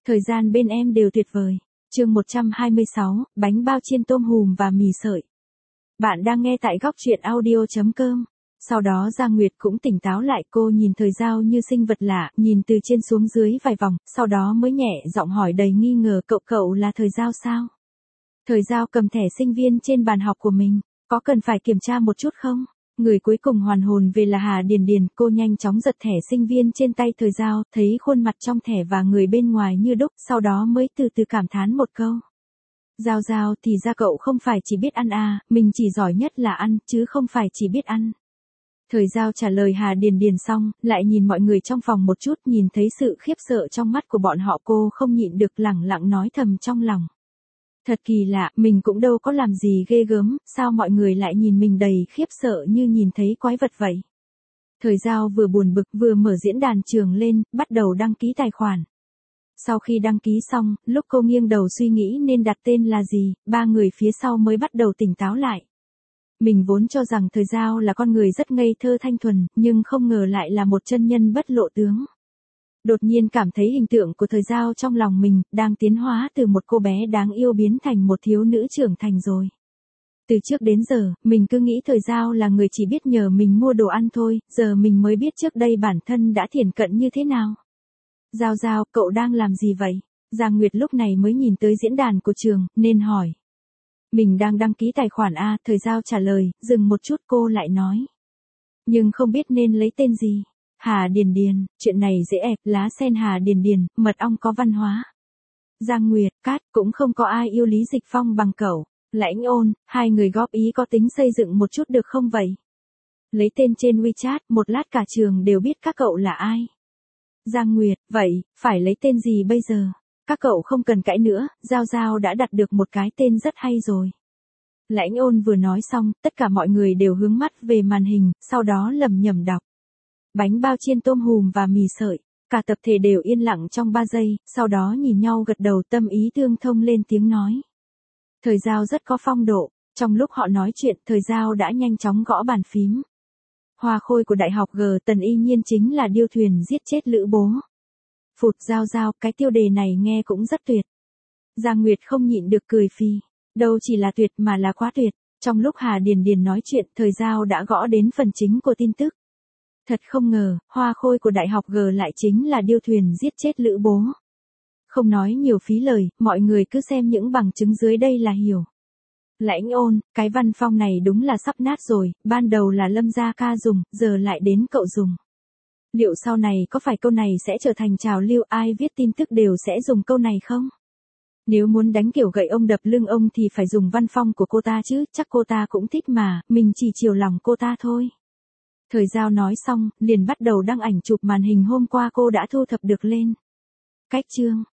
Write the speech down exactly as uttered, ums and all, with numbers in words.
Thời gian bên em đều tuyệt vời. Chương một trăm hai mươi sáu, bánh bao chiên tôm hùm và mì sợi. Bạn đang nghe tại góc truyện audio chấm com. Sau đó Giang Nguyệt cũng tỉnh táo lại, cô nhìn Thời Giao như sinh vật lạ, nhìn từ trên xuống dưới vài vòng, sau đó mới nhẹ giọng hỏi đầy nghi ngờ, cậu cậu là Thời Giao sao? Thời Giao cầm thẻ sinh viên trên bàn học của mình, có cần phải kiểm tra một chút không? Người cuối cùng hoàn hồn về là Hà Điền Điền, cô nhanh chóng giật thẻ sinh viên trên tay Thời Giao, thấy khuôn mặt trong thẻ và người bên ngoài như đúc, sau đó mới từ từ cảm thán một câu. Giao Giao, thì ra cậu không phải chỉ biết ăn à, mình chỉ giỏi nhất là ăn, chứ không phải chỉ biết ăn. Thời Giao trả lời Hà Điền Điền xong, lại nhìn mọi người trong phòng một chút, nhìn thấy sự khiếp sợ trong mắt của bọn họ, cô không nhịn được lẳng lặng nói thầm trong lòng. Thật kỳ lạ, mình cũng đâu có làm gì ghê gớm, sao mọi người lại nhìn mình đầy khiếp sợ như nhìn thấy quái vật vậy. Thời Giao vừa buồn bực vừa mở diễn đàn trường lên, bắt đầu đăng ký tài khoản. Sau khi đăng ký xong, lúc cô nghiêng đầu suy nghĩ nên đặt tên là gì, ba người phía sau mới bắt đầu tỉnh táo lại. Mình vốn cho rằng Thời Giao là con người rất ngây thơ thanh thuần, nhưng không ngờ lại là một chân nhân bất lộ tướng. Đột nhiên cảm thấy hình tượng của Thời Giao trong lòng mình, đang tiến hóa từ một cô bé đáng yêu biến thành một thiếu nữ trưởng thành rồi. Từ trước đến giờ, mình cứ nghĩ Thời Giao là người chỉ biết nhờ mình mua đồ ăn thôi, giờ mình mới biết trước đây bản thân đã thiển cận như thế nào. Giao Giao, cậu đang làm gì vậy? Giang Nguyệt lúc này mới nhìn tới diễn đàn của trường, nên hỏi. Mình đang đăng ký tài khoản A, Thời Giao trả lời, dừng một chút cô lại nói. Nhưng không biết nên lấy tên gì. Hà Điền Điền, chuyện này dễ ẹp, lá sen Hà Điền Điền, mật ong có văn hóa. Giang Nguyệt, Cát, cũng không có ai yêu Lý Dịch Phong bằng cậu. Lãnh Ôn, hai người góp ý có tính xây dựng một chút được không vậy? Lấy tên trên WeChat, một lát cả trường đều biết các cậu là ai. Giang Nguyệt, vậy, phải lấy tên gì bây giờ? Các cậu không cần cãi nữa, Giao Giao đã đặt được một cái tên rất hay rồi. Lãnh Ôn vừa nói xong, tất cả mọi người đều hướng mắt về màn hình, sau đó lẩm nhẩm đọc. Bánh bao chiên tôm hùm và mì sợi. Cả tập thể đều yên lặng trong ba giây, sau đó nhìn nhau gật đầu, tâm ý tương thông lên tiếng nói. Thời Giao rất có phong độ, trong lúc họ nói chuyện, Thời Giao đã nhanh chóng gõ bàn phím. Hoa khôi của Đại học G Tần y nhiên chính là điêu thuyền giết chết Lữ Bố. Phụt, Giao Giao, cái tiêu đề này nghe cũng rất tuyệt. Giang Nguyệt không nhịn được cười phì. Đâu chỉ là tuyệt mà là quá tuyệt. Trong lúc Hà Điền Điền nói chuyện, Thời Giao đã gõ đến phần chính của tin tức. Thật không ngờ, hoa khôi của Đại học G lại chính là điêu thuyền giết chết Lữ Bố. Không nói nhiều phí lời, mọi người cứ xem những bằng chứng dưới đây là hiểu. Lãnh Ôn, cái văn phong này đúng là sắp nát rồi, ban đầu là Lâm Gia Ca dùng, giờ lại đến cậu dùng. Liệu sau này có phải câu này sẽ trở thành trào lưu, ai viết tin tức đều sẽ dùng câu này không? Nếu muốn đánh kiểu gậy ông đập lưng ông thì phải dùng văn phong của cô ta chứ, chắc cô ta cũng thích mà, mình chỉ chiều lòng cô ta thôi. Thời Giao nói xong, liền bắt đầu đăng ảnh chụp màn hình hôm qua cô đã thu thập được lên. Cách chương,